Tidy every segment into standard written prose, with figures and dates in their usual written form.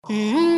أعوذ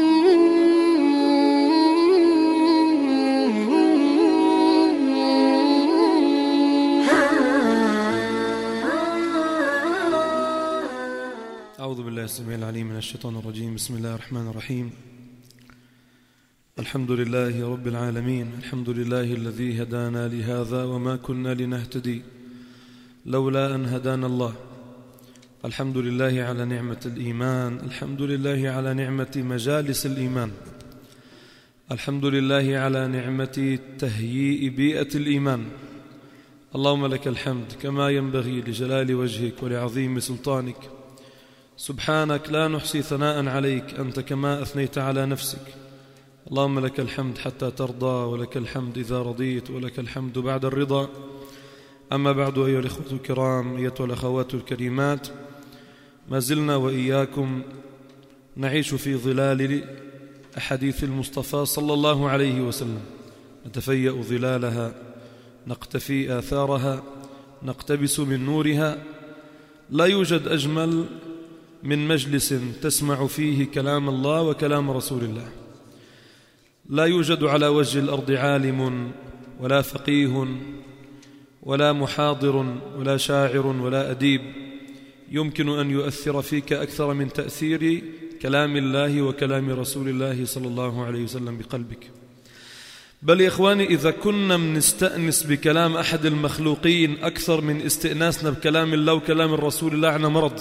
بالله السميع العليم من الشيطان الرجيم. بسم الله الرحمن الرحيم. الحمد لله رب العالمين، الحمد لله الذي هدانا لهذا وما كنا لنهتدي لولا أن هدانا الله. الحمد لله على نعمة الإيمان، الحمد لله على نعمة مجالس الإيمان، الحمد لله على نعمة تهيئ بيئة الإيمان. اللهم لك الحمد كما ينبغي لجلال وجهك ولعظيم سلطانك. سبحانك لا نحصي ثناء عليك، أنت كما أثنيت على نفسك. اللهم لك الحمد حتى ترضى، ولك الحمد إذا رضيت، ولك الحمد بعد الرضا. أما بعد، أيها الإخوة الكرام، أيتها الأخوات الكريمات، ما زلنا وإياكم نعيش في ظلال أحاديث المصطفى صلى الله عليه وسلم، نتفيأ ظلالها، نقتفي آثارها، نقتبس من نورها. لا يوجد أجمل من مجلس تسمع فيه كلام الله وكلام رسول الله. لا يوجد على وجه الأرض عالم ولا فقيه ولا محاضر ولا شاعر ولا أديب يمكن أن يؤثر فيك أكثر من تأثير كلام الله وكلام رسول الله صلى الله عليه وسلم بقلبك. بل يا إخواني، إذا كنا نستأنس بكلام أحد المخلوقين أكثر من استئناسنا بكلام الله وكلام الرسول الله، عنا مرض.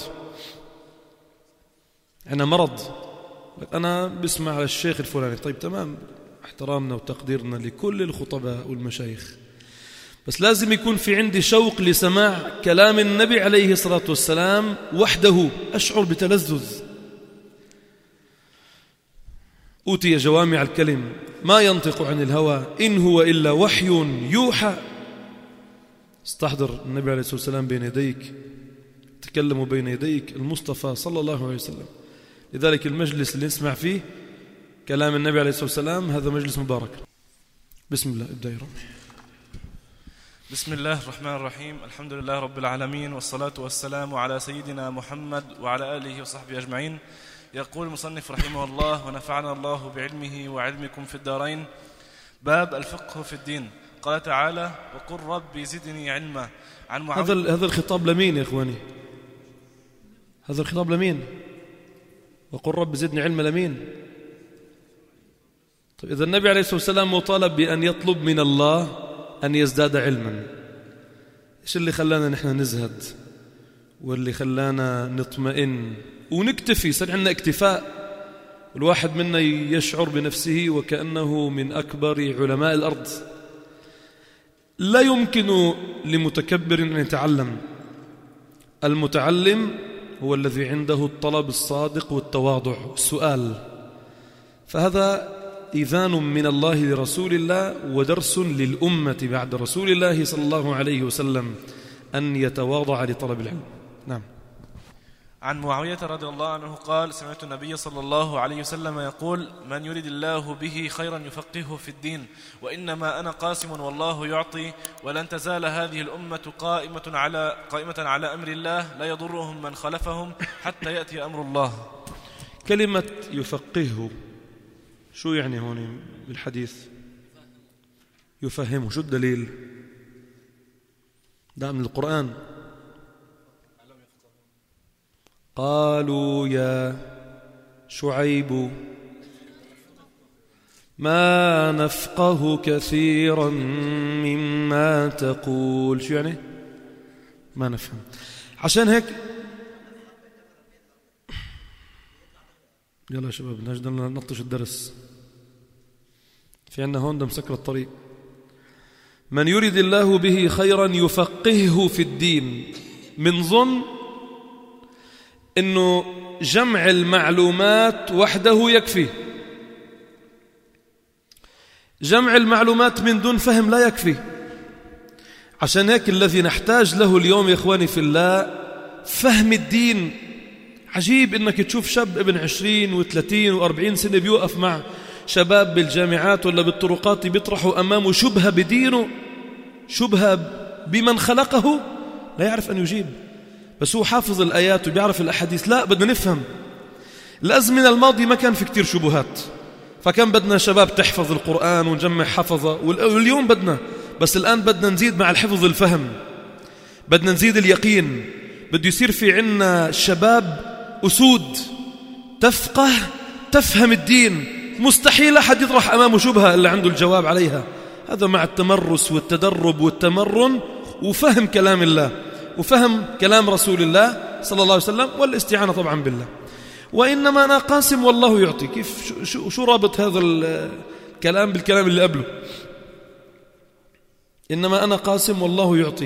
عنا مرض. أنا بسمع على الشيخ الفلاني، طيب تمام، احترامنا وتقديرنا لكل الخطباء والمشايخ، بس لازم يكون في عندي شوق لسماع كلام النبي عليه الصلاة والسلام وحده، أشعر بتلذذ. أوتي جوامع الكلم، ما ينطق عن الهوى، إن هو إلا وحي يوحى. استحضر النبي عليه الصلاة والسلام بين يديك، تكلم بين يديك المصطفى صلى الله عليه وسلم. لذلك المجلس اللي نسمع فيه كلام النبي عليه الصلاة والسلام هذا مجلس مبارك. بسم الله، ابدأ يا رب. بسم الله الرحمن الرحيم. الحمد لله رب العالمين، والصلاة والسلام على سيدنا محمد وعلى آله وصحبه أجمعين. يقول المصنف رحمه الله: ونفعنا الله بعلمه وعلمكم في الدارين. باب الفقه في الدين. قال تعالى: وقل ربي زدني علما. عن هذا الخطاب لمين يا إخواني؟ هذا الخطاب لمين؟ وقل رب زدني علما لمين؟ طيب إذا النبي عليه الصلاة والسلام مطالب بأن يطلب من الله أن يزداد علما. إيش اللي خلانا نحن نزهد واللي خلانا نطمئن ونكتفي؟ يصير عندنا اكتفاء، والواحد منا يشعر بنفسه وكأنه من أكبر علماء الأرض. لا يمكن لمتكبر أن يتعلم. المتعلم هو الذي عنده الطلب الصادق والتواضع والسؤال. فهذا إذان من الله لرسول الله ودرس للأمة بعد رسول الله صلى الله عليه وسلم أن يتواضع لطلب العلم. نعم. عن معاوية رضي الله عنه قال: سمعت النبي صلى الله عليه وسلم يقول: من يريد الله به خيرا يفقهه في الدين، وإنما أنا قاسم والله يعطي، ولن تزال هذه الأمة قائمة على أمر الله، لا يضرهم من خلفهم حتى يأتي أمر الله. كلمة يفقهه شو يعني هون بالحديث؟ يفهمه. شو الدليل؟ ده من القرآن. قالوا يا شعيب ما نفقه كثيرا مما تقول. شو يعني؟ ما نفهم. عشان هيك يلا يا شباب نجد ننطش الدرس، في عنا هون ده مسكر الطريق. من يريد الله به خيرا يفقهه في الدين. من ظن إنه جمع المعلومات وحده يكفي. جمع المعلومات من دون فهم لا يكفي. عشان هيك الذي نحتاج له اليوم يا إخواني في الله فهم الدين. عجيب إنك تشوف شاب ابن 20 و30 و40 سنة بيوقف مع شباب بالجامعات ولا بالطرقات بيطرحوا أمامه شبهة بدينه، شبهة بمن خلقه، لا يعرف أن يجيب. بس هو حافظ الآيات وبيعرف الأحاديث. لا، بدنا نفهم. الأزمنة الماضية ما كان في كتير شبهات، فكان بدنا شباب تحفظ القرآن ونجمع حفظة، واليوم بدنا، بس الآن بدنا نزيد مع الحفظ الفهم، بدنا نزيد اليقين، بده يصير في عنا شباب أسود تفقه تفهم الدين، مستحيل أحد يطرح أمامه شبهة إلا عنده الجواب عليها. هذا مع التمرس والتدرب والتمرن وفهم كلام الله وفهم كلام رسول الله صلى الله عليه وسلم والاستعانة طبعا بالله. وإنما أنا قاسم والله يعطي. كيف شو رابط هذا الكلام بالكلام اللي قبله؟ إنما أنا قاسم والله يعطي.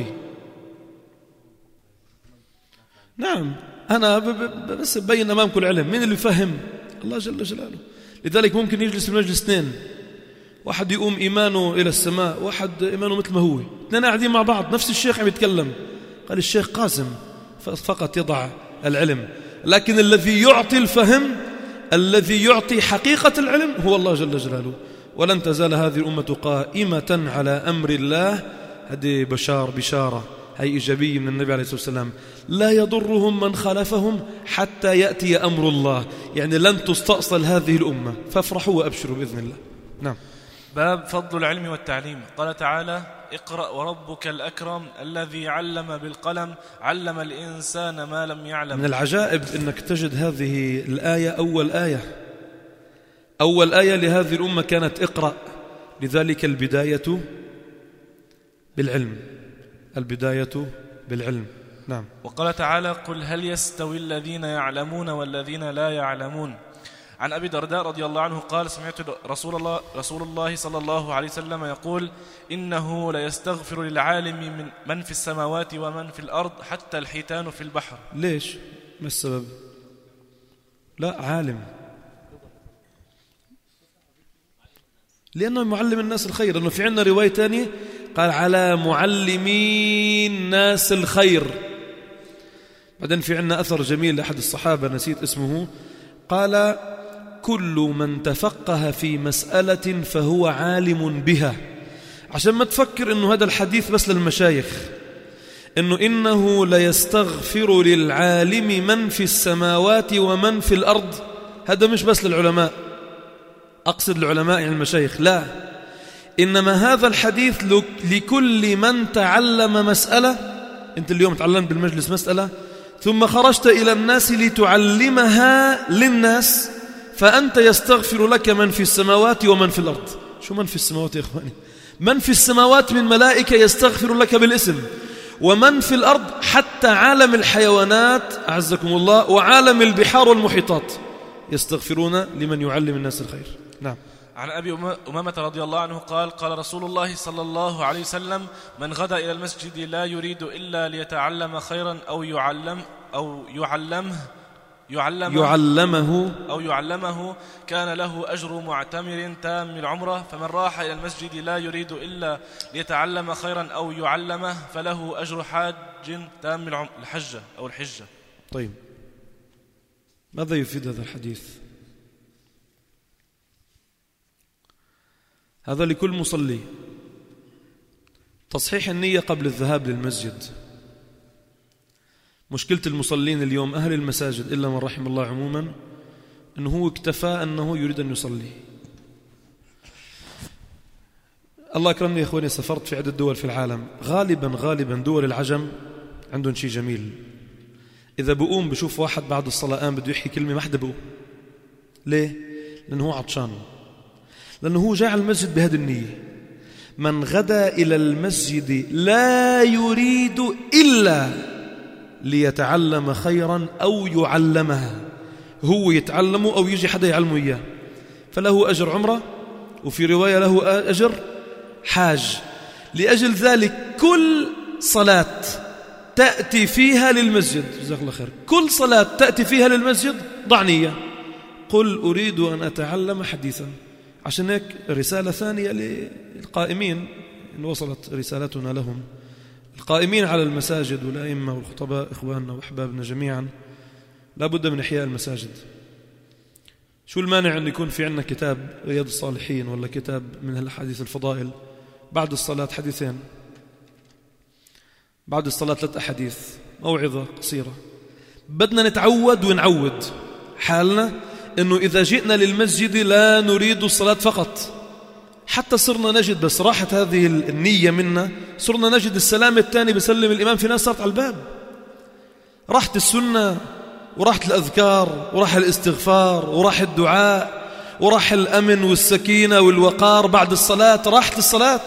نعم، أنا بس ببين أمامكم العلم. مين اللي يفهم؟ الله جل جلاله. لذلك ممكن يجلس في المجلس اثنين، واحد يقوم إيمانه إلى السماء، واحد إيمانه مثل ما هو، اثنين قاعدين مع بعض نفس الشيخ عم يتكلم، قال الشيخ قاسم فقط يضع العلم، لكن الذي يعطي الفهم، الذي يعطي حقيقة العلم هو الله جل جلاله. ولن تزال هذه الأمة قائمة على أمر الله. هذه بشارة، هي إيجابية من النبي عليه الصلاة والسلام. لا يضرهم من خالفهم حتى يأتي أمر الله، يعني لن تستأصل هذه الأمة، فافرحوا وأبشروا بإذن الله. نعم. باب فضل العلم والتعليم. قال تعالى: اقرأ وربك الأكرم الذي علم بالقلم علم الإنسان ما لم يعلم. من العجائب أنك تجد هذه الآية أول آية لهذه الأمة كانت اقرأ، لذلك البداية بالعلم. نعم. وقال تعالى: قل هل يستوي الذين يعلمون والذين لا يعلمون. عن أبي درداء رضي الله عنه قال: سمعت رسول الله صلى الله عليه وسلم يقول: إنه ليستغفر للعالم من في السماوات ومن في الأرض حتى الحيتان في البحر. ليش؟ ما السبب؟ لا، عالم، لأنه معلم الناس الخير. لأنه في عندنا رواية تانية قال: على معلمين الناس الخير. بعدين في عندنا أثر جميل لأحد الصحابة نسيت اسمه، قال: كل من تفقه في مسألة فهو عالم بها. عشان ما تفكر إنه هذا الحديث بس للمشايخ، إنه ليستغفر للعالم من في السماوات ومن في الأرض، هذا مش بس للعلماء، أقصد العلماء يعني المشايخ، لا، إنما هذا الحديث لكل من تعلم مسألة. أنت اليوم تعلمت بالمجلس مسألة ثم خرجت إلى الناس لتعلمها للناس، فأنت يستغفر لك من في السماوات ومن في الأرض. شو من في السماوات يا إخواني؟ من في السماوات من ملائكة يستغفر لك بالاسم، ومن في الأرض حتى عالم الحيوانات أعزكم الله وعالم البحار والمحيطات يستغفرون لمن يعلم الناس الخير. نعم. عن أبي أمامة رضي الله عنه قال: قال رسول الله صلى الله عليه وسلم: من غدا إلى المسجد لا يريد إلا ليتعلم خيرا أو يعلمه كان له أجر معتمر تام العمرة. فمن راح إلى المسجد لا يريد إلا ليتعلم خيرا أو يعلمه فله أجر حاج تام الحجة أو الحجة. طيب، ماذا يفيد هذا الحديث؟ هذا لكل مصلي تصحيح النية قبل الذهاب للمسجد. مشكلة المصلين اليوم أهل المساجد إلا من رحم الله عموما أنه هو اكتفى أنه يريد أن يصلي. الله أكرمني يا إخواني، سافرت في عدة دول في العالم، غالبا دول العجم عندهم شيء جميل، إذا بقوم بشوف واحد بعد الصلاة قام بده يحكي كلمة ما حدا بقوم. ليه؟ لأنه هو عطشان، لأنه هو جاء على المسجد بهذه النية. من غدا إلى المسجد لا يريد إلا ليتعلم خيرا أو يعلمها، هو يتعلمه أو يجي حدا يعلمه إياه، فله أجر عمرة، وفي رواية له أجر حاج. لأجل ذلك كل صلاة تأتي فيها للمسجد، جزاك الله خير، كل صلاة تأتي فيها للمسجد ضع نية، قل أريد أن أتعلم حديثا. عشان هيك رسالة ثانية للقائمين، إن وصلت رسالتنا لهم، القائمين على المساجد والأئمة والخطباء إخواننا وأحبابنا جميعا، لا بد من إحياء المساجد. شو المانع أن يكون في عندنا كتاب رياض الصالحين ولا كتاب من الحديث الفضائل، بعد الصلاة حديثين، بعد الصلاة 3 أحاديث، موعظة قصيرة. بدنا نتعود ونعود. حالنا أنه إذا جئنا للمسجد لا نريد الصلاة فقط، حتى صرنا نجد بس راحت هذه النية منا، صرنا نجد السلام الثاني بسلم الإمام في ناس صارت على الباب. راحت السنة وراحت الأذكار وراح الاستغفار وراح الدعاء وراح الأمن والسكينة والوقار بعد الصلاة. راحت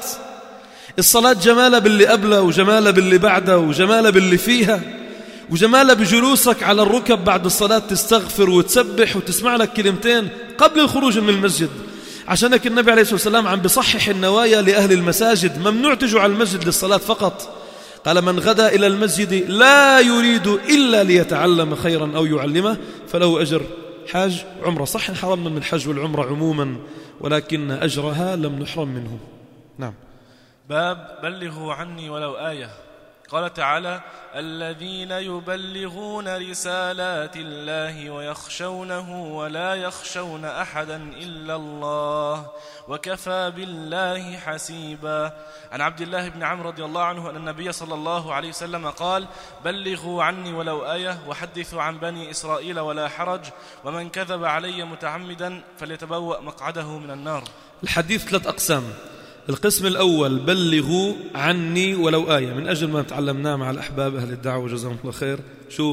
الصلاة جمالة باللي قبلها وجمالة باللي بعدها وجمالة باللي فيها وجمالة بجلوسك على الركب بعد الصلاة تستغفر وتسبح وتسمع لك كلمتين قبل الخروج من المسجد. عشانك النبي عليه الصلاة والسلام عم بصحح النوايا لأهل المساجد، ممنوع تجوا على المسجد للصلاة فقط. قال من غدا إلى المسجد لا يريد إلا ليتعلم خيرا أو يعلمه فله أجر حاج عمره. صح حرمنا من الحج والعمرة عموما، ولكن أجرها لم نحرم منه. نعم. باب بلغوا عني ولو آية. قال تعالى: الذين يبلغون رسالات الله ويخشونه ولا يخشون أحدا إلا الله وكفى بالله حسيبا. عن عبد الله بن عمرو رضي الله عنه أن النبي صلى الله عليه وسلم قال: بلغوا عني ولو آية وحدثوا عن بني إسرائيل ولا حرج ومن كذب علي متعمدا فليتبوأ مقعده من النار. الحديث 3 أقسام. القسم الأول بلغوا عني ولو آية، من أجل ما تعلمناه مع الأحباب أهل الدعوة جزاهم الله خير. شو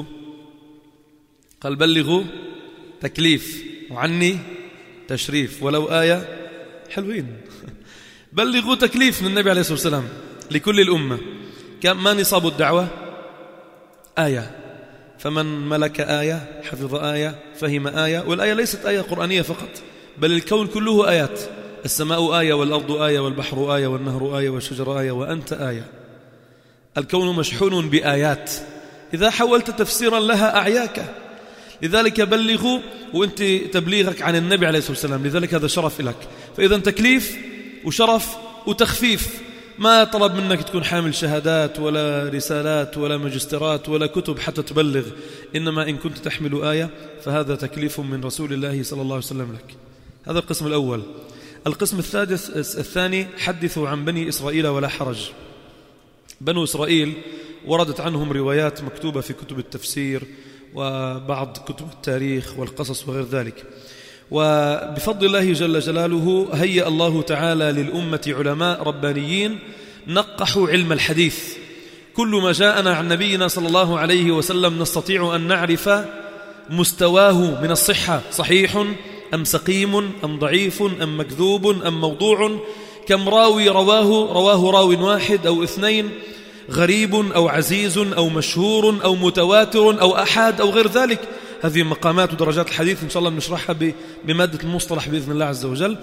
قال؟ بلغوا تكليف وعني تشريف، ولو آية حلوين. بلغوا تكليف من النبي عليه الصلاة والسلام لكل الأمة. كان ما نصاب الدعوة؟ آية. فمن ملك آية حفظ آية فهم آية. والآية ليست آية قرآنية فقط، بل الكون كله آيات. السماء آية والأرض آية والبحر آية والنهر آية والشجر آية وأنت آية. الكون مشحون بآيات، إذا حاولت تفسيرا لها أعياك. لذلك بلغوا، وأنت تبليغك عن النبي عليه الصلاة والسلام، لذلك هذا شرف لك. فإذا تكليف وشرف وتخفيف، ما طلب منك تكون حامل شهادات ولا رسالات ولا ماجستيرات ولا كتب حتى تبلغ، إنما إن كنت تحمل آية فهذا تكليف من رسول الله صلى الله عليه وسلم لك. هذا القسم الأول. القسم الثاني حدثوا عن بني إسرائيل ولا حرج. بنو إسرائيل وردت عنهم روايات مكتوبة في كتب التفسير وبعض كتب التاريخ والقصص وغير ذلك، وبفضل الله جل جلاله هيأ الله تعالى للأمة علماء ربانيين نقحوا علم الحديث. كل ما جاءنا عن نبينا صلى الله عليه وسلم نستطيع أن نعرف مستواه من الصحة، صحيح أم سقيم أم ضعيف أم مكذوب أم موضوع، كم راوي رواه راو واحد أو 2، غريب أو عزيز أو مشهور أو متواتر أو أحاد أو غير ذلك. هذه مقامات ودرجات الحديث إن شاء الله بنشرحها بمادة المصطلح بإذن الله عز وجل.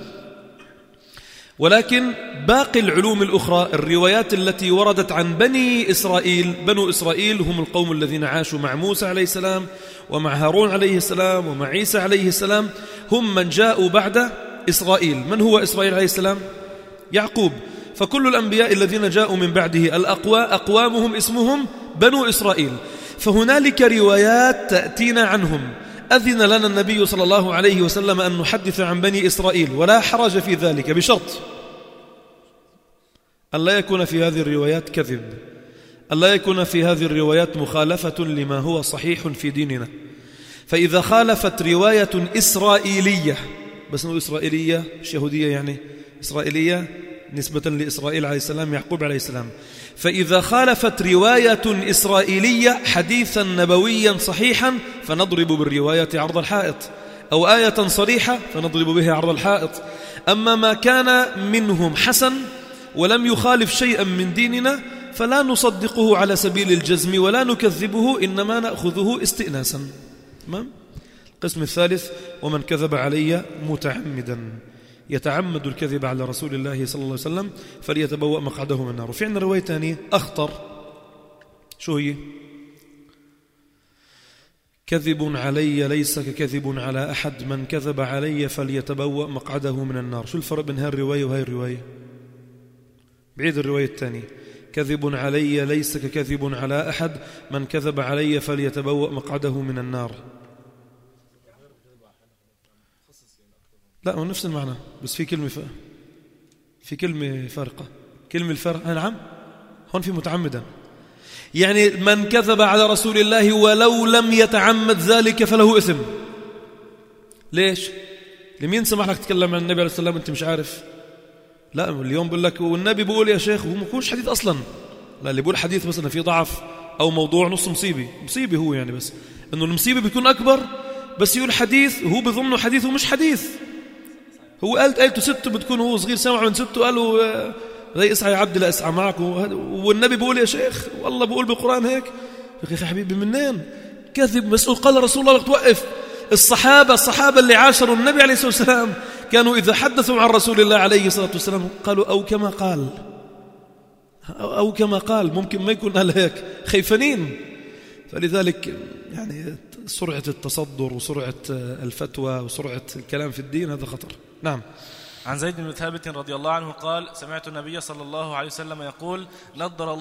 ولكن باقي العلوم الأخرى، الروايات التي وردت عن بني إسرائيل، بنو إسرائيل هم القوم الذين عاشوا مع موسى عليه السلام ومع هارون عليه السلام ومع عيسى عليه السلام، هم من جاءوا بعد إسرائيل. من هو إسرائيل عليه السلام؟ يعقوب. فكل الأنبياء الذين جاءوا من بعده أقوامهم اسمهم بنو إسرائيل. فهنالك روايات تأتينا عنهم. أذن لنا النبي صلى الله عليه وسلم أن نحدث عن بني إسرائيل ولا حرج في ذلك، بشرط أن لا يكون في هذه الروايات كذب، أن لا يكون في هذه الروايات مخالفة لما هو صحيح في ديننا. فإذا خالفت رواية إسرائيلية، بس إنه إسرائيلية مش يهودية، يعني إسرائيلية نسبة لإسرائيل عليه السلام يعقوب عليه السلام، فإذا خالفت رواية إسرائيلية حديثا نبويا صحيحا فنضرب بالرواية عرض الحائط، أو آية صريحة فنضرب بها عرض الحائط. أما ما كان منهم حسن ولم يخالف شيئا من ديننا فلا نصدقه على سبيل الجزم ولا نكذبه، إنما نأخذه استئناسا. تمام؟ القسم الثالث: ومن كذب علي متعمدا، يتعمد الكذب على رسول الله صلى الله عليه وسلم فليتبوأ مقعده من النار. وفي عندنا رواية ثانية أخطر، شو هي؟ كذب علي ليس ككذب على أحد، من كذب علي فليتبوأ مقعده من النار. شو الفرق بين هاي الرواية وهاي الرواية؟ بعيد الرواية الثانية: كذب علي ليس ككذب على أحد، من كذب علي فليتبوأ مقعده من النار. لا، هو نفس المعنى بس في كلمة فارقة. كلمة الفرق نعم، هون في متعمدا، يعني من كذب على رسول الله ولو لم يتعمد ذلك فله إثم. ليش؟ لمين سمح لك تتكلم عن النبي عليه السلام أنت مش عارف؟ لا، اليوم بقول لك والنبي بيقول يا شيخ، وهو ما يكونش حديث أصلا. لا، اللي بيقول حديث مثلا في ضعف أو موضوع نص مصيبة هو يعني، بس إنه المصيبة بيكون أكبر بس يقول حديث وهو بظنه حديث ومش حديث. هو قالته سته، بتكون هو صغير سمع من سته قالوا زي اسعى يا عبد لا اسعى معك، والنبي بيقول يا شيخ والله بيقول بالقرآن هيك. يا أخي حبيبي منين؟ كذب. مسؤول قال رسول الله توقف. الصحابة اللي عاشروا النبي عليه الصلاة والسلام كانوا إذا حدثوا عن رسول الله عليه الصلاة والسلام قالوا أو كما قال. ممكن ما يكون قال هيك، خيفانين. فلذلك يعني سرعة التصدر وسرعة الفتوى وسرعة الكلام في الدين هذا خطر. نعم. عن زيد بن ثابت رضي الله عنه قال سمعت النبي صلى الله عليه وسلم يقول نضر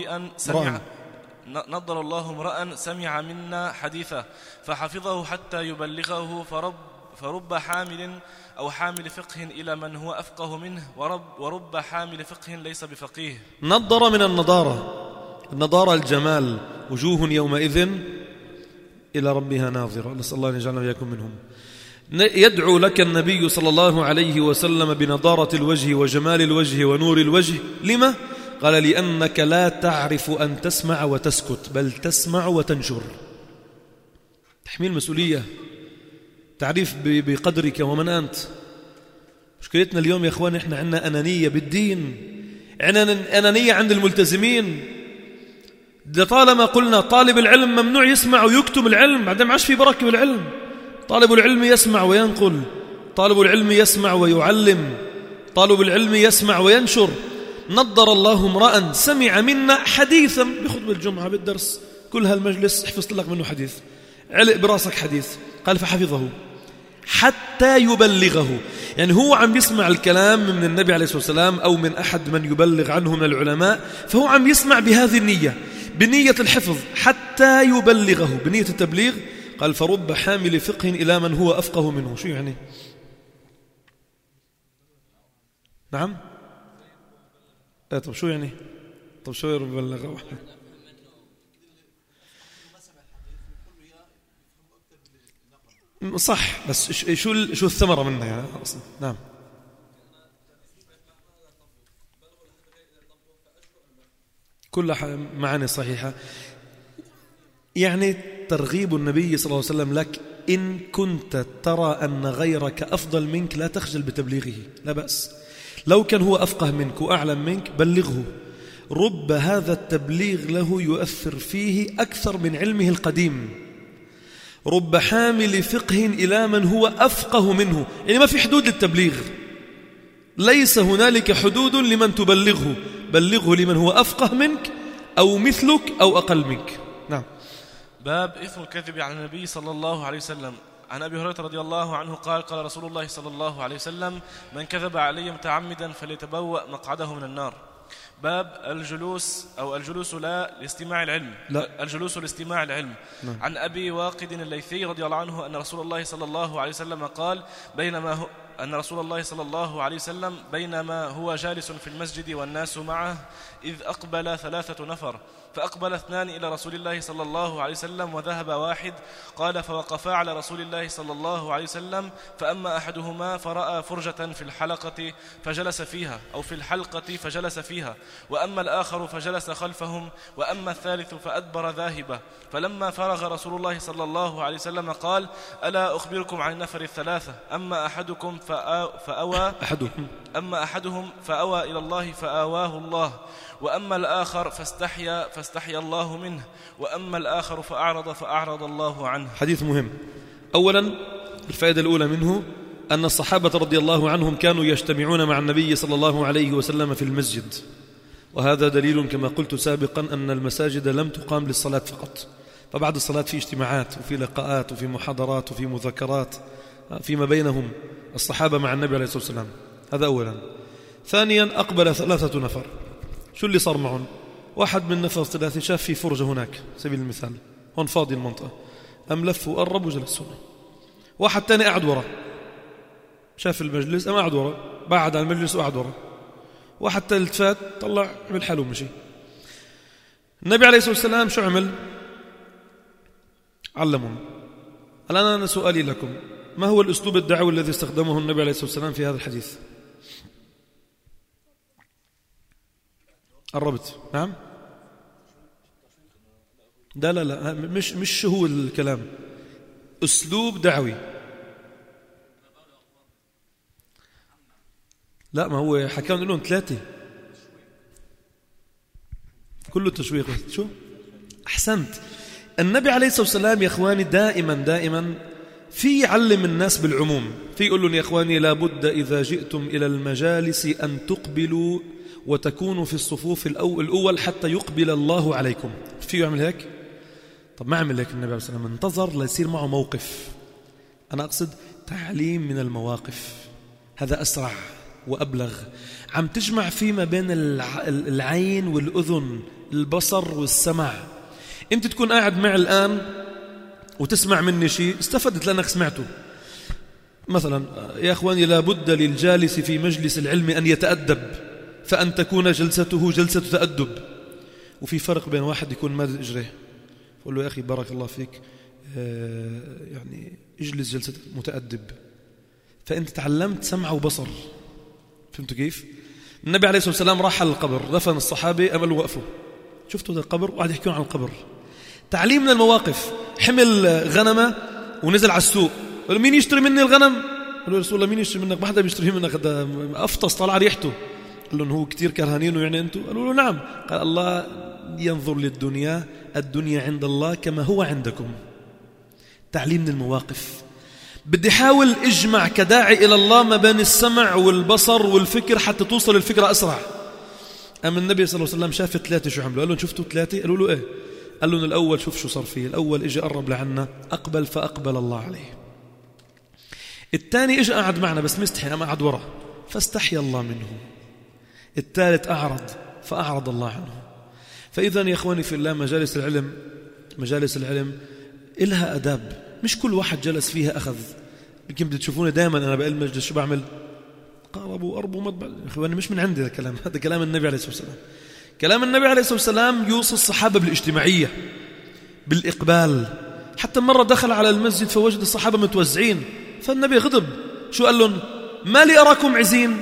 الله امرأ سمع منا حديثا فحفظه حتى يبلغه فرب حامل أو حامل فقه إلى من هو أفقه منه ورب حامل فقه ليس بفقيه. نضر من النضارة الجمال، وجوه يومئذ إلى ربها ناظرة. نسأل الله أن يجعلنا وإياكم منهم. يدعو لك النبي صلى الله عليه وسلم بنضارة الوجه وجمال الوجه ونور الوجه. لما؟ قال لأنك لا تعرف أن تسمع وتسكت، بل تسمع وتنشر. تحميل مسؤولية، تعريف بقدرك ومن أنت. مشكلتنا اليوم يا أخوان إحنا عندنا أنانية بالدين، عندنا أنانية عند الملتزمين. طالما قلنا طالب العلم ممنوع يسمع ويكتم العلم، بعدين ما عادش في بركة بالعلم. طالب العلم يسمع وينقل، طالب العلم يسمع ويعلم، طالب العلم يسمع وينشر. نضر الله امرأ سمع منا حديثا بخطبة الجمعة بالدرس، كل هالمجلس حفظت لك منه حديث، علق براسك حديث. قال فحفظه حتى يبلغه، يعني هو عم يسمع الكلام من النبي عليه الصلاة والسلام أو من أحد من يبلغ عنه من العلماء، فهو عم يسمع بهذه النية، بنية الحفظ حتى يبلغه، بنية التبليغ. قال فرب حامل فقه إلى من هو أفقه منه. شو يعني؟ نعم. طب شو يعني؟ طب شو يبلغه؟ صح، بس شو الثمرة منها يعني أصلا؟ نعم. كلها معاني صحيحة. يعني ترغيب النبي صلى الله عليه وسلم لك إن كنت ترى أن غيرك أفضل منك لا تخجل بتبليغه، لا بأس. لو كان هو أفقه منك وأعلم منك بلغه، رب هذا التبليغ له يؤثر فيه أكثر من علمه القديم. رب حامل فقه إلى من هو أفقه منه، يعني ما في حدود للتبليغ، ليس هنالك حدود لمن تبلغه، بلغه لمن هو أفقه منك أو مثلك أو أقل منك. نعم. باب إثم الكذب على النبي صلى الله عليه وسلم. عن أبي هريرة رضي الله عنه قال قال رسول الله صلى الله عليه وسلم من كذب علي متعمدا فليتبوأ مقعده من النار. باب الجلوس لاستماع العلم. الجلوس لاستماع العلم. عن أبي واقد الليثي رضي الله عنه أن رسول الله صلى الله عليه وسلم قال بينما هو جالس في المسجد والناس معه إذ أقبل 3 نفر، فأقبل 2 إلى رسول الله صلى الله عليه وسلم وذهب واحد. قال فوقفا على رسول الله صلى الله عليه وسلم، فأما أحدهما فرأى فرجة في الحلقة فجلس فيها، أو في الحلقة فجلس فيها، وأما الآخر فجلس خلفهم، وأما الثالث فأدبر ذاهبا. فلما فرغ رسول الله صلى الله عليه وسلم قال ألا أخبركم عن النفر 3؟ أما أحدهم فأوى إلى الله فآواه الله، وأما الآخر فاستحيا الله منه، وأما الآخر فأعرض الله عنه. حديث مهم. أولا الفائدة الأولى منه أن الصحابة رضي الله عنهم كانوا يجتمعون مع النبي صلى الله عليه وسلم في المسجد، وهذا دليل كما قلت سابقا أن المساجد لم تقام للصلاة فقط، فبعد الصلاة في اجتماعات وفي لقاءات وفي محاضرات وفي مذاكرات فيما بينهم الصحابة مع النبي عليه الصلاة والسلام. هذا أولا. ثانيا أقبل 3 نفر. شو اللي صار معهم؟ واحد من نفر 3 شاف في فرجة هناك سبيل المثال، هون فاضي المنطقة، أم لف وقرب وجلس هنا. واحد تاني قاعد ورا، شاف المجلس أم قاعد ورا، بعد عن المجلس وقاعد ورا. واحد ثالث فات طلع عمل حاله ومشي. النبي عليه الصلاة والسلام شو عمل؟ علمهم. الآن أنا سؤالي لكم، ما هو الأسلوب الدعوي الذي استخدمه النبي عليه الصلاة والسلام في هذا الحديث؟ قربت. نعم. لا مش هو الكلام، أسلوب دعوي. لا، ما هو حكانا لهم 3 كله تشويق. شو؟ أحسنت. النبي عليه الصلاة والسلام يا إخواني دائما في يعلم الناس بالعموم، في يقول لهم يا إخواني لابد إذا جئتم إلى المجالس أن تقبلوا وتكونوا في الصفوف الأول حتى يقبل الله عليكم. في يعمل هيك؟ طب ما عمل هيك النبي عليه الصلاة والسلام، انتظر ليصير معه موقف. أنا أقصد تعليم من المواقف، هذا أسرع وأبلغ. عم تجمع فيما بين العين والأذن، البصر والسمع. أنت تكون قاعد معي الآن وتسمع مني شيء، استفدت لأنك سمعته. مثلا يا أخواني لابد للجالس في مجلس العلم أن يتأدب، فأن تكون جلسته جلسة تأدب. وفي فرق بين واحد يكون مادد إجريه قل له يا أخي بارك الله فيك يعني اجلس جلسة متأدب، فأنت تعلمت سمع وبصر. فهمتوا كيف؟ النبي عليه الصلاة والسلام راح على القبر، دفن الصحابة أملوا وقفوا، شفتوا هذا القبر وقاعد يحكون عن القبر. تعليم من المواقف. حمل غنمة ونزل على السوق، قال مين يشتري مني الغنم؟ قال له رسول الله مين يشتري منك؟ ما حدا بيشتري منك، هذا أفطس طلع ريحته. قال لهم هو كتير كرهانينه يعني أنتوا؟ قالوا له نعم. قال الله ينظر للدنيا، الدنيا عند الله كما هو عندكم. تعليم من المواقف. بدي حاول اجمع كداعي إلى الله ما بين السمع والبصر والفكر حتى توصل الفكرة أسرع. أما النبي صلى الله عليه وسلم شاف 3 شو عملوا؟ قال لهم شفتوا 3؟ قالوا له إيه؟ قال لهم الأول شوف شو صار فيه، الأول إجي قرب لعنا أقبل فأقبل الله عليه. الثاني إجي قاعد معنا بس مستحي، أما قاعد ورا فاستحي الله منه. الثالث أعرض فأعرض الله عنه. فإذا يا إخواني في الله مجالس العلم إلها أداب، مش كل واحد جلس فيها أخذ. يمكن بتشوفوني دائما أنا بقى المجلس شو بعمل؟ قاربوا أربوا مطبع. إخواني مش من عندي الكلام، هذا كلام النبي عليه الصلاة والسلام. كلام النبي عليه الصلاة والسلام يوصي الصحابة بالاجتماعية، بالإقبال. حتى مرة دخل على المسجد فوجد الصحابة متوزعين، فالنبي غضب. شو قال لهم؟ ما لي أراكم عزين؟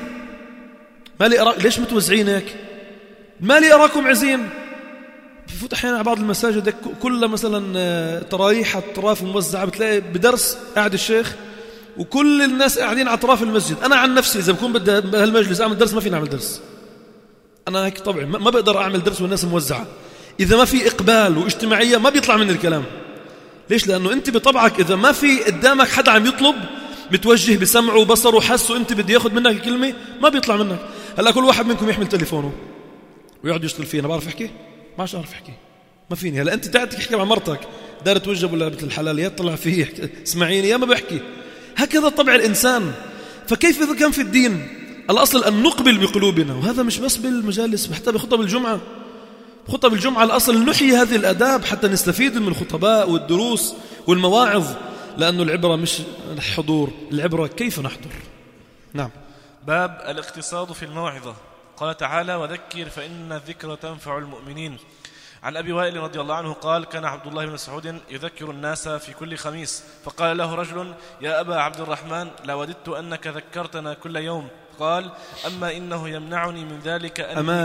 ليش متوزعين هيك؟ ما لي أراكم عزين؟ بفوت أحيانا على بعض المساجد كل مثلا ترايح أطراف موزعة، بتلاقي بدرس قاعد الشيخ وكل الناس قاعدين على أطراف المسجد. أنا عن نفسي إذا بكون بدي بهالمجلس أعمل درس ما فيني أعمل درس، أنا هيك طبعا ما بقدر أعمل درس والناس موزعة. إذا ما في إقبال واجتماعية ما بيطلع من الكلام. ليش؟ لأنه أنت بطبعك إذا ما في قدامك حدا عم يطلب متوجه بسمعه وبصره وحسه وأنت بدي ياخد منك الكلمة ما بيطلع منك. هلا كل واحد منكم يحمل تليفونه ويقعد يشتغل فيه. أنا بعرف أحكي؟ ما أعرف أحكي، ما فيني. هلا أنت تعال تحكي مع مرتك دار توجب ولا بنت الحلال، يا تطلع فيه اسمعيني يا ما بحكي. هكذا طبع الإنسان. فكيف إذا كان في الدين الأصل أن نقبل بقلوبنا، وهذا مش بس بالمجالس، حتى بخطب الجمعة. خطب الجمعة الأصل نحيي هذه الآداب حتى نستفيد من الخطباء والدروس والمواعظ، لأنه العبرة مش الحضور، العبرة كيف نحضر. نعم. باب الاقتصاد في الموعظة. قال تعالى وذكر فإن الذكر تنفع المؤمنين. عن أبي وائل رضي الله عنه قال كان عبد الله بن مسعود يذكر الناس في كل خميس، فقال له رجل يا أبا عبد الرحمن لوددت أنك ذكرتنا كل يوم. قال أما إنه يمنعني من ذلك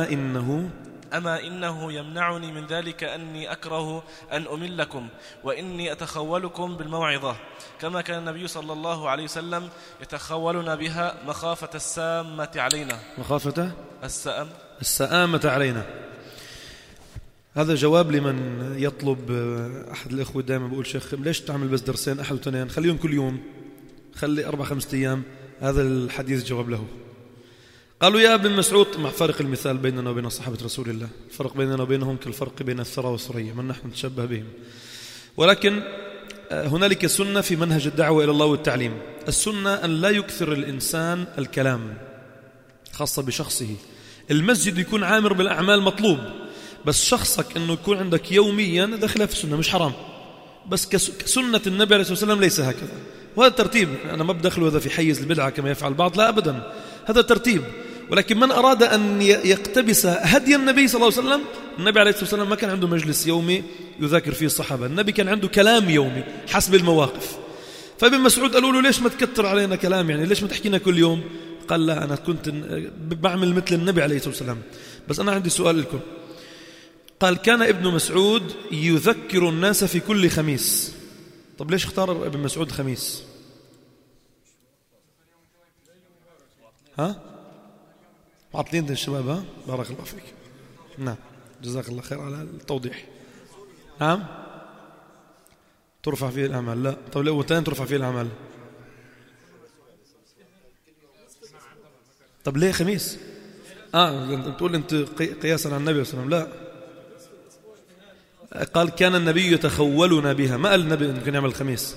أني أكره أن أملكم وإني أتخولكم بالموعظة، كما كان النبي صلى الله عليه وسلم يتخولنا بها مخافة السامة علينا. مخافة السامة علينا. هذا جواب لمن يطلب. أحد الإخوة دائما بقول شيخ ليش تعمل بس درسين أحد وتنين، خليهم كل يوم، خلي 4-5 أيام. هذا الحديث جواب له. قالوا يا ابن مسعود، مع فارق المثال بيننا وبين صحابة رسول الله، الفرق بيننا وبينهم كالفرق بين الثرى والثريا، من نحن نتشبه بهم. ولكن هنالك سنة في منهج الدعوة إلى الله والتعليم. السنة أن لا يكثر الإنسان الكلام خاصة بشخصه. المسجد يكون عامر بالأعمال مطلوب، بس شخصك أنه يكون عندك يوميا ده خلاف السنة، مش حرام، بس كسنة النبي عليه الصلاة والسلام ليس هكذا. وهذا ترتيب. أنا ما بدخل هذا في حيز البدعة كما يفعل بعض، لا أبدا، هذا ترتيب. ولكن من أراد أن يقتبس هدي النبي صلى الله عليه وسلم، النبي عليه الصلاة والسلام ما كان عنده مجلس يومي يذاكر فيه الصحابة، النبي كان عنده كلام يومي حسب المواقف. فابن مسعود قالوا له ليش ما تكتر علينا كلام، يعني ليش ما تحكينا كل يوم؟ قال لا، أنا كنت بعمل مثل النبي عليه الصلاة والسلام. بس أنا عندي سؤال لكم. قال كان ابن مسعود يذكر الناس في كل خميس. طب ليش اختار ابن مسعود خميس؟ ها؟ معطلين الشباب؟ ها؟ بارك الله فيك. نعم، جزاك الله خير على التوضيح. نعم، ترفع فيه الأعمال. لا، طب لو تاني ترفع فيه الأعمال. طب ليه خميس؟ تقول أنت قياسا عن النبي صلى الله عليه وسلم. لا، قال كان النبي يتخولنا بها، ما قال النبي أن كان يعمل الخميس.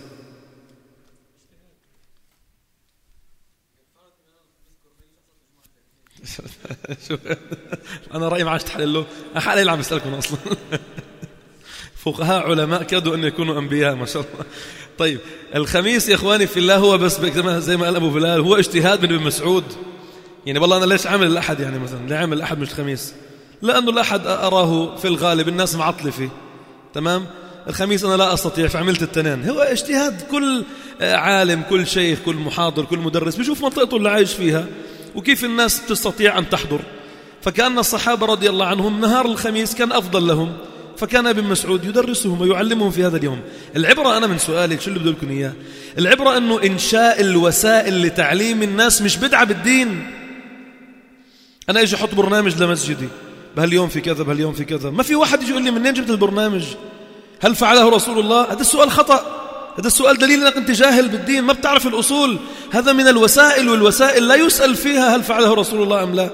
أنا رأيي ما عادش تحلله، أحلى اللي عم يسألكم أصلا. فقهاء علماء كادوا أن يكونوا أنبياء ما شاء الله. طيب الخميس يا إخواني في الله هو بس زي ما قال أبو بلال، هو اجتهاد من ابن مسعود. يعني والله أنا ليش عامل الأحد، يعني مثلا ليه عامل الأحد مش الخميس؟ لأنه الأحد أراه في الغالب الناس معطلة فيه، تمام. الخميس أنا لا أستطيع فعملت التنين. هو اجتهاد كل عالم، كل شيخ، كل محاضر، كل مدرس بيشوف منطقته اللي عايش فيها وكيف الناس تستطيع أن تحضر. فكأن الصحابة رضي الله عنهم نهار الخميس كان أفضل لهم، فكان ابن مسعود يدرسهم ويعلمهم في هذا اليوم. العبرة أنا من سؤالك شو اللي بدي لكم إياه، العبرة أنه إنشاء الوسائل لتعليم الناس مش بدعة بالدين. أنا أجي أحط برنامج لمسجدي، بهاليوم في كذا، بهاليوم في كذا، ما في واحد يجي يقول لي منين جبت البرنامج؟ هل فعله رسول الله؟ هذا السؤال خطأ، هذا السؤال دليل أنك أنت جاهل بالدين، ما بتعرف الأصول. هذا من الوسائل، والوسائل لا يسأل فيها هل فعله رسول الله أم لا.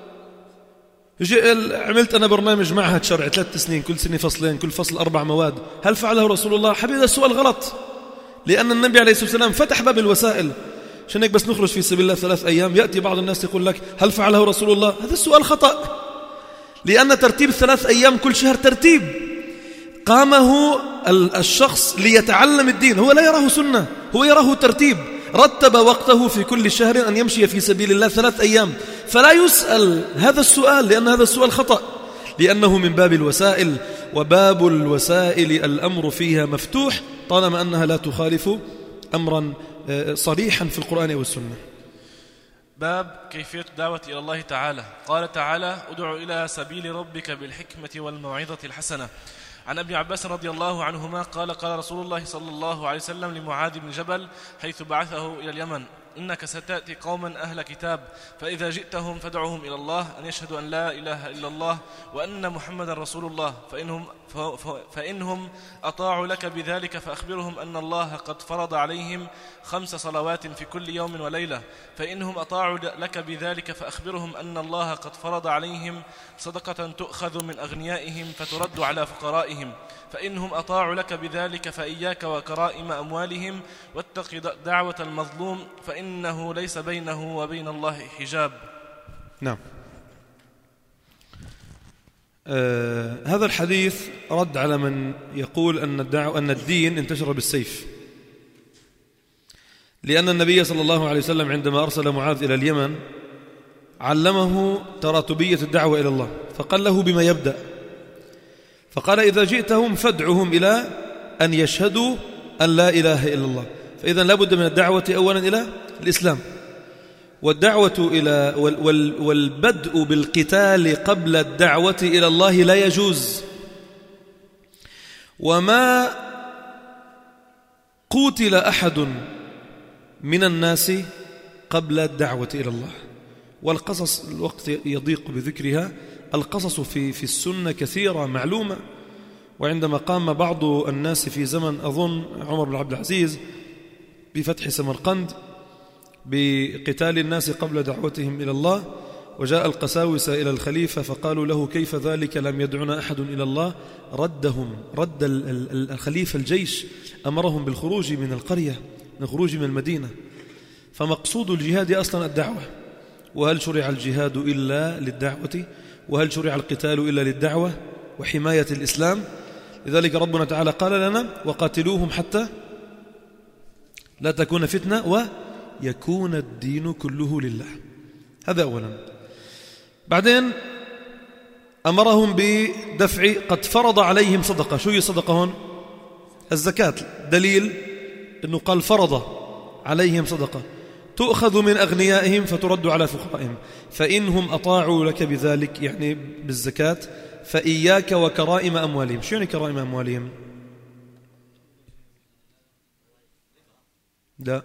عملت أنا برنامج معهد شرعي 3 سنين، كل سنة فصلين، كل فصل 4 مواد، هل فعله رسول الله؟ حبيبي هذا السؤال غلط، لأن النبي عليه الصلاة والسلام فتح باب الوسائل. عشان هيك بس نخرج في سبيل الله 3 أيام يأتي بعض الناس يقول لك هل فعله رسول الله؟ هذا السؤال خطأ، لأن ترتيب 3 أيام كل شهر ترتيب قامه الشخص ليتعلم الدين، هو لا يراه سنة، هو يراه ترتيب. رتب وقته في كل شهر أن يمشي في سبيل الله 3 أيام، فلا يسأل هذا السؤال، لأن هذا السؤال خطأ، لأنه من باب الوسائل، وباب الوسائل الأمر فيها مفتوح طالما أنها لا تخالف أمرا صريحا في القرآن والسنة. باب كيفية الدعوة إلى الله تعالى. قال تعالى: ادع إلى سبيل ربك بالحكمة والموعظة الحسنة. عن ابن عباس رضي الله عنهما قال: قال رسول الله صلى الله عليه وسلم لمعاذ بن جبل حيث بعثه إلى اليمن: إنك ستأتي قوما أهل كتاب، فإذا جئتهم فدعوهم إلى الله أن يشهدوا أن لا إله إلا الله وأن محمدا رسول الله، فإنهم أطاعوا لك بذلك فأخبرهم أن الله قد فرض عليهم 5 صلوات في كل يوم وليلة، فإنهم أطاعوا لك بذلك فأخبرهم أن الله قد فرض عليهم صدقة تؤخذ من أغنيائهم فترد على فقرائهم، فإنهم أطاعوا لك بذلك فإياك وكرائم أموالهم، واتق دعوة المظلوم فإنه ليس بينه وبين الله حجاب. نعم. هذا الحديث رد على من يقول أن الدين انتشر بالسيف، لأن النبي صلى الله عليه وسلم عندما أرسل معاذ إلى اليمن علمه تراتبية الدعوة إلى الله، فقال له بما يبدأ، فقال: إذا جئتهم فادعهم إلى أن يشهدوا أن لا إله إلا الله. فإذا لابد من الدعوة أولا إلى الإسلام، والدعوة إلى والبدء بالقتال قبل الدعوة إلى الله لا يجوز. وما قتل أحد من الناس قبل الدعوة إلى الله. والقصص الوقت يضيق بذكرها، القصص في السنة كثيرة معلومة. وعندما قام بعض الناس في زمن أظن عمر بن عبد العزيز بفتح سمرقند بقتال الناس قبل دعوتهم إلى الله، وجاء القساوسة إلى الخليفة فقالوا له: كيف ذلك لم يدعنا أحد إلى الله؟ رد الخليفة الجيش، أمرهم بالخروج من القرية، الخروج من المدينة. فمقصود الجهاد أصلا الدعوة، وهل شرع الجهاد إلا للدعوة؟ وهل شرع القتال إلا للدعوة وحماية الإسلام؟ لذلك ربنا تعالى قال لنا: وقاتلوهم حتى لا تكون فتنة ويكون الدين كله لله. هذا أولا. بعدين أمرهم بدفع قد فرض عليهم صدقة. شو هي الصدقة هون؟ الزكاة. دليل أنه قال فرض عليهم صدقة تؤخذ من أغنيائهم فترد على فقرائهم، فإنهم أطاعوا لك بذلك يعني بالزكاة فإياك وكرائم أموالهم. شو يعني كرائم أموالهم؟ لا،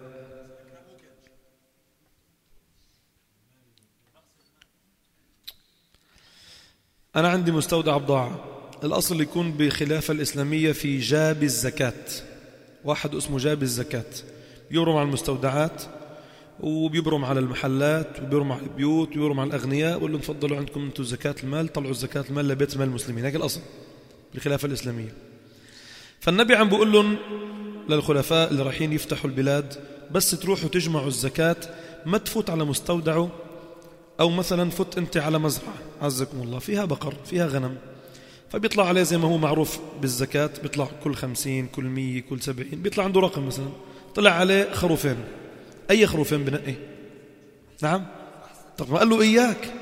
أنا عندي مستودع بضاعة، الأصل يكون بخلافة الإسلامية في جاب الزكاة، واحد اسمه جاب الزكاة يبرم على المستودعات وبيبرم على المحلات وبيبرم على البيوت وبيبرم على الأغنياء ويقول لهم تفضلوا عندكم أنتم زكاة المال، طلعوا زكاة المال لبيت المال المسلمين. هيك الأصل بالخلافة الإسلامية. فالنبي عم بيقول لهم للخلفاء اللي رايحين يفتحوا البلاد بس تروحوا تجمعوا الزكاة، ما تفوت على مستودعه، أو مثلا فوت أنت على مزرعة عزكم الله فيها بقر فيها غنم، فبيطلع عليه زي ما هو معروف بالزكاة، بيطلع كل 50 كل 100 كل 70، بيطلع عنده رقم مثلا طلع عليه خروفين، أي خروفين بنقي؟ نعم، طب ما قال له إياك.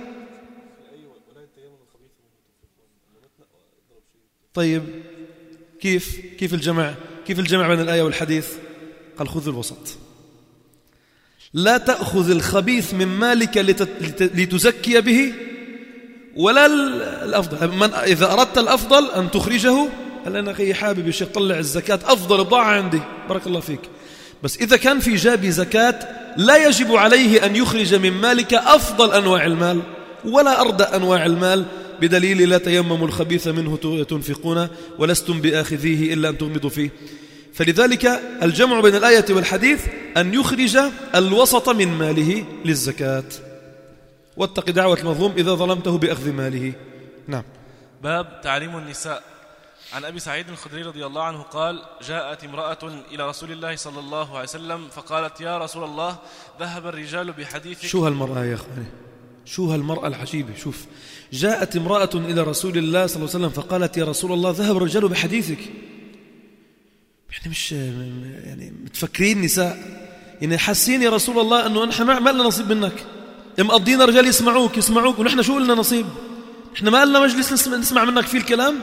طيب كيف الجمع؟ كيف الجمع بين الآية والحديث؟ قال خذ الوسط، لا تأخذ الخبيث من مالك لتزكي به ولا الأفضل. إذا أردت الأفضل أن تخرجه، هل أنا أخي حابب يا شيخ طلع الزكاة أفضل بضاعة عندي بارك الله فيك، بس إذا كان في جاب زكاة لا يجب عليه أن يخرج من مالك أفضل أنواع المال ولا أردى أنواع المال، بدليل لا تيمموا الخبيث منه تنفقون ولستم بآخذيه إلا أن تغمضوا فيه. فلذلك الجمع بين الآية والحديث أن يخرج الوسط من ماله للزكاة. واتق دعوة المظلوم إذا ظلمته بأخذ ماله. نعم. باب تعليم النساء. عن أبي سعيد الخدري رضي الله عنه قال: جاءت امرأة إلى رسول الله صلى الله عليه وسلم فقالت: يا رسول الله، ذهب الرجال بحديثك. شو هالمرأة يا أخواني، شو هالمرأة العجيبة. شوف، جاءت امرأة إلى رسول الله صلى الله عليه وسلم فقالت: يا رسول الله، ذهب الرجال بحديثك. يعني مش يعني متفكرين نساء يعني حاسين يا رسول الله أنه نحن ما لنا نصيب منك، مقضينا رجال يسمعوك ونحن شو لنا نصيب، نحن ما لنا مجلس نسمع منك فيه الكلام.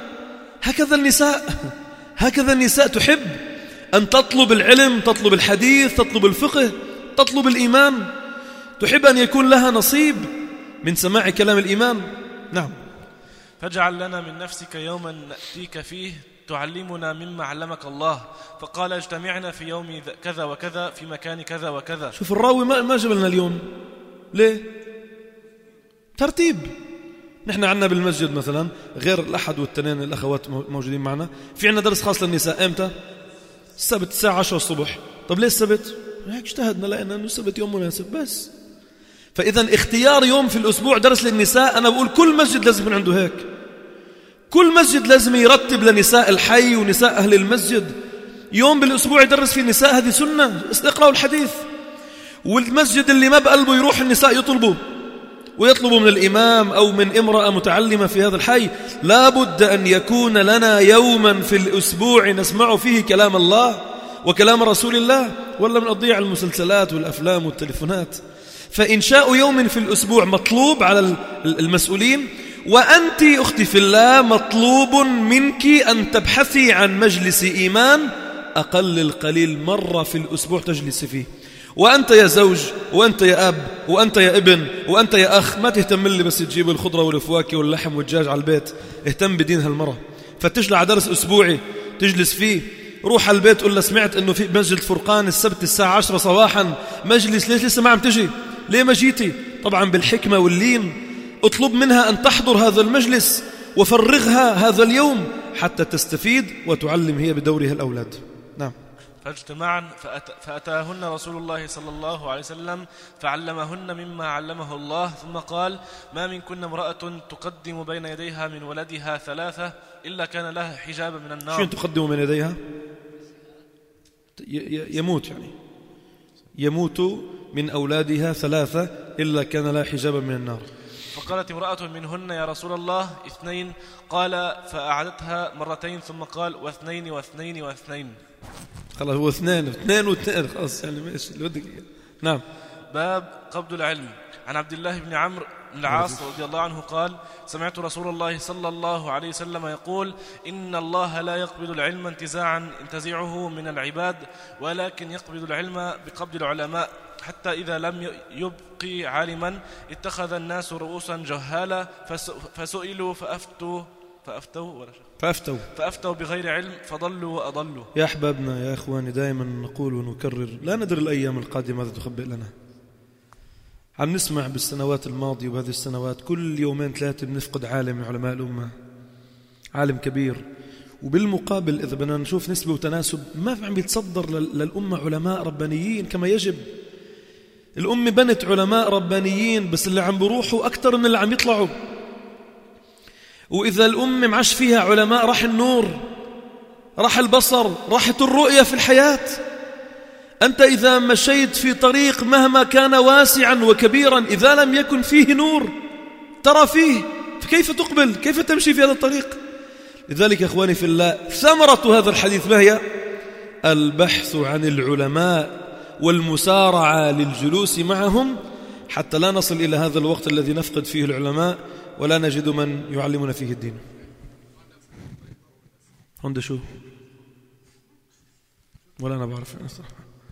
هكذا النساء تحب أن تطلب العلم، تطلب الحديث، تطلب الفقه، تطلب الإيمان، تحب أن يكون لها نصيب من سماع كلام الإيمان. نعم. فاجعل لنا من نفسك يوما نأتيك فيه تعلمنا مما علمك الله. فقال: اجتمعنا في يوم كذا وكذا في مكان كذا وكذا. شوف الراوي ما جبلنا اليوم ليه؟ ترتيب. نحن عنا بالمسجد مثلا غير الأحد والتنين الأخوات موجودين معنا، في عنا درس خاص للنساء. إمتى؟ السبت الساعة 10 الصبح. طب ليه السبت؟ هيك اجتهدنا لأنه السبت يوم مناسب بس. فإذا اختيار يوم في الأسبوع درس للنساء، أنا بقول كل مسجد لازم يكون عنده هيك، كل مسجد لازم يرتب لنساء الحي ونساء أهل المسجد يوم بالأسبوع يدرس فيه النساء. هذه سنة، اقرأوا الحديث. والمسجد اللي ما بقلبه يروح النساء يطلبوا من الإمام أو من امرأة متعلمة في هذا الحي، لا بد أن يكون لنا يوما في الأسبوع نسمع فيه كلام الله وكلام رسول الله، ولا بنضيع المسلسلات والأفلام والتليفونات. فإنشاء يوم في الأسبوع مطلوب على المسؤولين. وأنت أختي في الله مطلوب منك أن تبحثي عن مجلس إيمان أقل القليل مرة في الأسبوع تجلسي فيه. وأنت يا زوج، وأنت يا أب، وأنت يا ابن، وأنت يا أخ، ما تهتم لي بس تجيب الخضرة والفواكه واللحم والدجاج على البيت، اهتم بدين هالمرة. فتشلع درس أسبوعي تجلس فيه. روح على البيت قل له: سمعت أنه في مسجد فرقان السبت الساعة 10 صباحا مجلس، ليش لسه ما عم تجي؟ ليه ما جيتي؟ طبعا بالحكمة واللين اطلب منها أن تحضر هذا المجلس وفرغها هذا اليوم حتى تستفيد وتعلم هي بدورها الأولاد. نعم. فاجتمعن فأتاهن رسول الله صلى الله عليه وسلم فعلمهن مما علمه الله، ثم قال: ما منكن امرأة تقدم بين يديها من ولدها 3 إلا كان لها حجاب من النار. شو تقدم بين يديها؟ يموت، يعني يموت من أولادها 3 إلا كان لها حجابا من النار. فقالت امرأة منهن: يا رسول الله 2. قال: فأعادتها 2 ثم قال: 2 و2 و2. خلاص هو 2 و2 خلاص، يعني ماشي اللي بدك. نعم. باب قبض العلم. عن عبد الله بن عمرو بن العاص رضي الله عنه قال سمعت رسول الله صلى الله عليه وسلم يقول إن الله لا يقبض العلم انتزاعا ينتزعه من العباد ولكن يقبض العلم بقبض العلماء حتى إذا لم يبقي عالما اتخذ الناس رؤوسا جهالا فسئلوا فأفتوا بغير علم فضلوا وأضلوا. يا أحبابنا يا أخواني دائما نقول ونكرر لا ندري الأيام القادمة ماذا تخبئ لنا. عم نسمع بالسنوات الماضية وبهذه السنوات كل يومين ثلاثة بنفقد عالم من علماء الأمة، عالم كبير. وبالمقابل إذا بدنا نشوف نسبة وتناسب ما عم بيتصدر للأمة علماء ربانيين كما يجب. الأمة بنت علماء ربانيين بس اللي عم بروحوا أكثر من اللي عم يطلعوا. وإذا الأمة معش فيها علماء راح النور، راح البصر، راحت الرؤية في الحياة. أنت إذا مشيت في طريق مهما كان واسعا وكبيرا إذا لم يكن فيه نور ترى فيه فكيف تقبل؟ كيف تمشي في هذا الطريق؟ لذلك أخواني في الله ثمرة هذا الحديث ما هي؟ البحث عن العلماء والمسارعة للجلوس معهم حتى لا نصل إلى هذا الوقت الذي نفقد فيه العلماء ولا نجد من يعلمنا فيه الدين. هوندا شو؟ ولا أنا بعرف صراحة.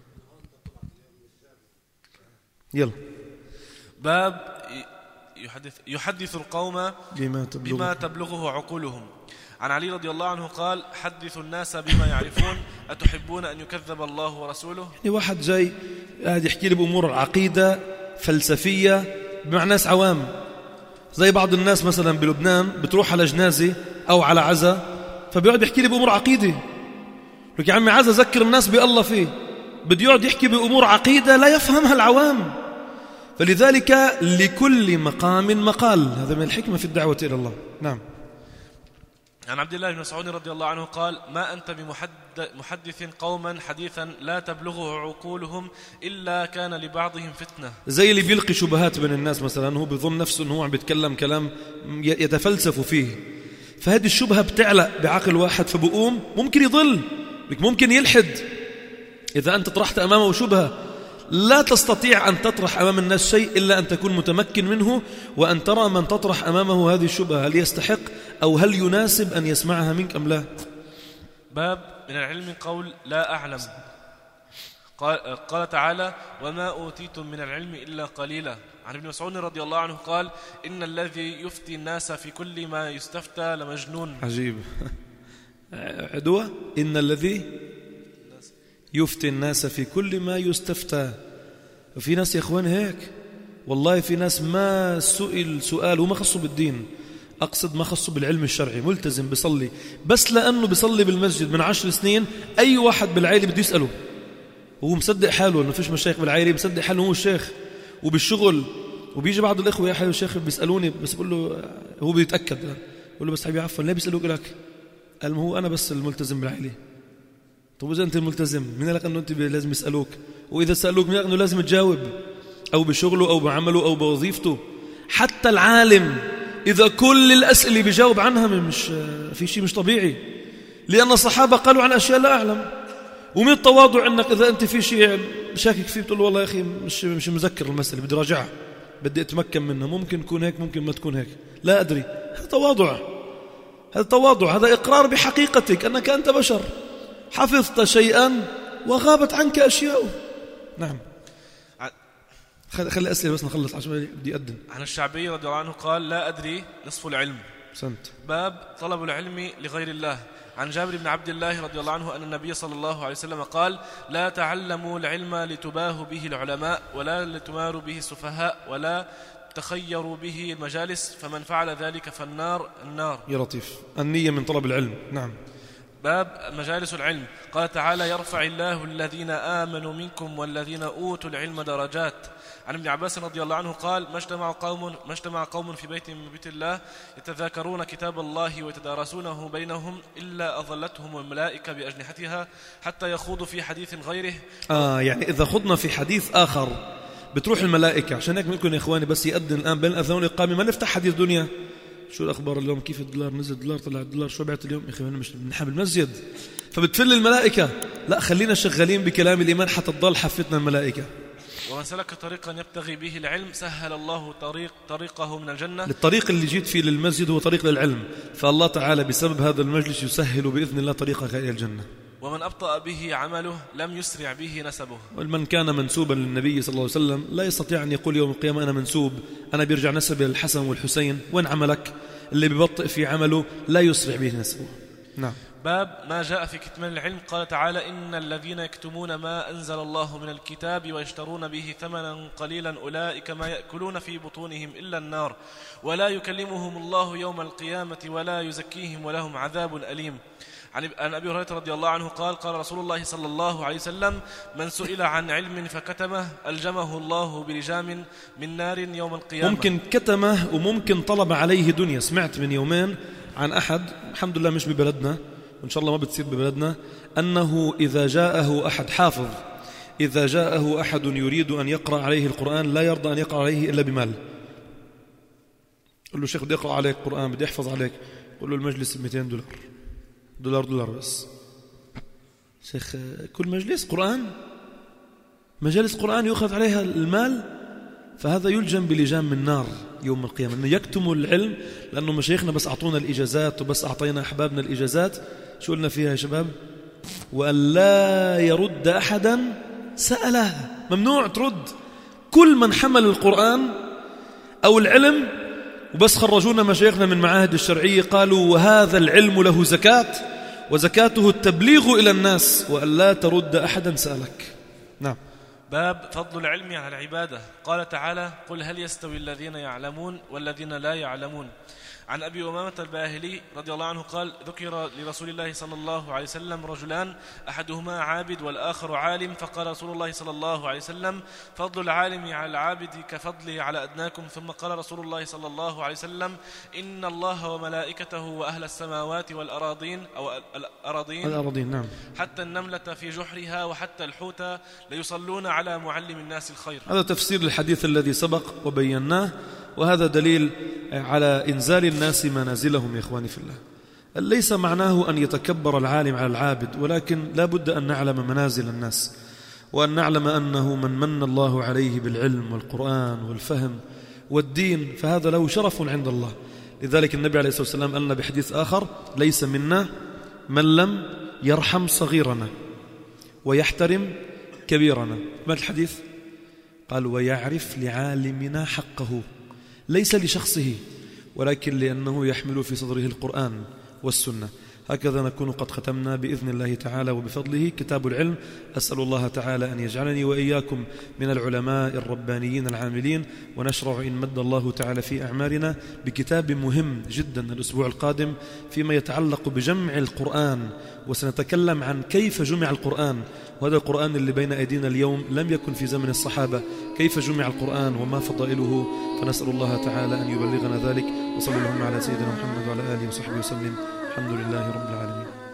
يلا. باب يحدث القوم بما تبلغه عقولهم. عن علي رضي الله عنه قال حدثوا الناس بما يعرفون أتحبون أن يكذب الله ورسوله. يعني واحد جاي قاعد يحكي لي بأمور العقيدة فلسفية مع ناس عوام، زي بعض الناس مثلا بلبنان بتروح على جنازة أو على عزا فبيقعد يحكي لي بأمور عقيدة. لك يا عمي عزا ذكر الناس بالله فيه، بده يقعد يحكي بأمور عقيدة لا يفهمها العوام. فلذلك لكل مقام مقال، هذا من الحكمة في الدعوة إلى الله. نعم. عن عبد الله بن مسعود رضي الله عنه قال ما أنت بمحدث قوما حديثا لا تبلغه عقولهم إلا كان لبعضهم فتنة. زي اللي بيلقي شبهات بين الناس مثلا، هو بيظن نفسه أنه هو عم بيتكلم كلام يتفلسف فيه، فهذه الشبهة بتعلق بعقل واحد فبقوم ممكن يضل، ممكن يلحد. إذا أنت طرحت أمامه شبهة لا تستطيع أن تطرح أمام الناس شيء إلا أن تكون متمكن منه وأن ترى من تطرح أمامه هذه الشبهة هل يستحق أو هل يناسب أن يسمعها منك أم لا. باب من العلم قول لا أعلم. قال تعالى وما أوتيتم من العلم إلا قليلا. عن ابن مسعود رضي الله عنه قال إن الذي يفتي الناس في كل ما يستفتى لمجنون. عجيب. عدوة إن الذي يفتي الناس في كل ما يستفتى. وفي ناس يا إخوان هيك والله، في ناس ما سئل سؤال وما خصوا بالدين، أقصد ما خصوا بالعلم الشرعي، ملتزم بيصلي بس لأنه بيصلي بالمسجد من 10 سنين أي واحد بالعائلة بده يسأله، وهو مصدق حاله إنه فيش مشايخ بالعائلة، مصدق حاله هو الشيخ وبالشغل. وبيجي بعض الإخوة يا حبيبي الشيخ بيسألوني بس بقول له، هو بيتأكد بقول له بس حبيبي عفوا ليه بيسألوك لك؟ قال ما هو أنا بس الملتزم بالعائلة. طب إذا أنت الملتزم من لك أنه أنت لازم يسألوك؟ وإذا سألوك من لك أنه لازم تجاوب، أو بشغله أو بعمله أو بوظيفته. حتى العالم إذا كل الأسئلة بيجاوب عنها مش في شيء مش طبيعي، لأن الصحابة قالوا عن أشياء لا أعلم. ومن التواضع أنك إذا أنت في شيء شاكك فيه بتقول والله يا أخي مش مذكر المسألة، بدي راجعها، بدي أتمكن منها، ممكن تكون هيك ممكن ما تكون هيك، لا أدري. هذا تواضع، هذا تواضع، هذا إقرار بحقيقتك أنك أنت بشر حفظت شيئا وغابت عنك أشياء. نعم. خلي أسئلة بس نخلص عشان بدي أقدم. عن الشعبي رضي الله عنه قال لا أدري نصف العلم. سنت. باب طلب العلم لغير الله. عن جابر بن عبد الله رضي الله عنه أن النبي صلى الله عليه وسلم قال لا تعلموا العلم لتباهوا به العلماء ولا لتماروا به السفهاء ولا تخيروا به المجالس فمن فعل ذلك فالنار. يا لطيف، النية من طلب العلم. نعم. باب مجالس العلم. قال تعالى يرفع الله الذين آمنوا منكم والذين أوتوا العلم درجات. عن ابن عباس رضي الله عنه قال ما اجتمع قوم في بيت من بيت الله يتذاكرون كتاب الله ويتدارسونه بينهم إلا أظلتهم الملائكة بأجنحتها حتى يخوضوا في حديث غيره. يعني إذا خضنا في حديث آخر بتروح الملائكة. عشان هيك ممكن يا إخواني بس يأذن الآن بين الأذان والإقامة ما نفتح حديث دنيا، شو الأخبار اليوم، كيف الدولار نزل، الدولار طلع، الدولار شو بعت اليوم، يا أخي أنا مش بنحب المسجد فبتفل الملائكة. لا، خلينا شغالين بكلام الإيمان حتى تضل حفتنا الملائكة. ومن سلك طريقا يبتغي به العلم سهل الله طريقه من الجنة. الطريق اللي جيت فيه للمسجد هو طريق للعلم، فالله تعالى بسبب هذا المجلس يسهل بإذن الله طريقك إلى الجنة. ومن أبطأ به عمله لم يسرع به نسبه. ومن كان منسوبا للنبي صلى الله عليه وسلم لا يستطيع أن يقول يوم القيامة أنا منسوب، أنا بيرجع نسبي للحسن والحسين. وين عملك؟ اللي بيبطئ في عمله لا يسرع به نسبه. نعم. باب ما جاء في كتمان العلم. قال تعالى إن الذين يكتمون ما أنزل الله من الكتاب ويشترون به ثمنا قليلا أولئك ما يأكلون في بطونهم إلا النار ولا يكلمهم الله يوم القيامة ولا يزكيهم ولهم عذاب أليم. عن أبي هريرة رضي الله عنه قال قال رسول الله صلى الله عليه وسلم من سئل عن علم فكتمه ألجمه الله بلجام من نار يوم القيامة. ممكن كتمه وممكن طلب عليه دنيا. سمعت من يومين عن أحد، الحمد لله مش ببلدنا وإن شاء الله ما بتصير ببلدنا، أنه إذا جاءه أحد حافظ، إذا جاءه أحد يريد أن يقرأ عليه القرآن لا يرضى أن يقرأ عليه إلا بمال. قل له شيخ بدي أقرأ عليك القرآن، بدي أحفظ عليك، قل له المجلس $200 دولار بس. شيخ كل مجلس قرآن، مجالس قرآن يؤخذ عليها المال، فهذا يلجم بلجام من نار يوم القيامة. أنه يكتم العلم، لأنه مشايخنا بس أعطونا الإجازات وبس أعطينا أحبابنا الإجازات. شو قلنا فيها يا شباب؟ وأن لا يرد أحدا سأله. ممنوع ترد. كل من حمل القرآن أو العلم، وبس خرجونا مشايخنا من معاهد الشرعية قالوا وهذا العلم له زكاة وزكاته التبليغ إلى الناس وأن لا ترد أحدا سألك. نعم. باب فضل العلم على العبادة. قال تعالى قل هل يستوي الذين يعلمون والذين لا يعلمون. عن أبي أمامة الباهلي رضي الله عنه قال ذكر لرسول الله صلى الله عليه وسلم رجلان أحدهما عابد والآخر عالم، فقال رسول الله صلى الله عليه وسلم فضل العالم على العابد كفضله على أدناكم. ثم قال رسول الله صلى الله عليه وسلم إن الله وملائكته وأهل السماوات والأراضين أو الأراضين نعم. حتى النملة في جحرها وحتى الحوت ليصلون على معلم الناس الخير. هذا تفسير الحديث الذي سبق وبيناه، وهذا دليل على إنزال الناس منازلهم يا إخواني في الله. ليس معناه أن يتكبر العالم على العابد، ولكن لا بد أن نعلم منازل الناس، وأن نعلم أنه من الله عليه بالعلم والقرآن والفهم والدين فهذا له شرف عند الله. لذلك النبي عليه الصلاة والسلام قالنا بحديث آخر ليس منا من لم يرحم صغيرنا ويحترم كبيرنا. ما الحديث؟ قال ويعرف لعالمنا حقه، ليس لشخصه ولكن لأنه يحمل في صدره القرآن والسنة. هكذا نكون قد ختمنا بإذن الله تعالى وبفضله كتاب العلم. أسأل الله تعالى أن يجعلني وإياكم من العلماء الربانيين العاملين، ونشرع إن مد الله تعالى في أعمارنا بكتاب مهم جدا الأسبوع القادم فيما يتعلق بجمع القرآن، وسنتكلم عن كيف جمع القرآن. وهذا القرآن اللي بين أيدينا اليوم لم يكن في زمن الصحابة، كيف جمع القرآن وما فضائله، فنسأل الله تعالى أن يبلغنا ذلك. وصلى اللهم على سيدنا محمد وعلى آله وصحبه وسلم. الحمد لله رب العالمين.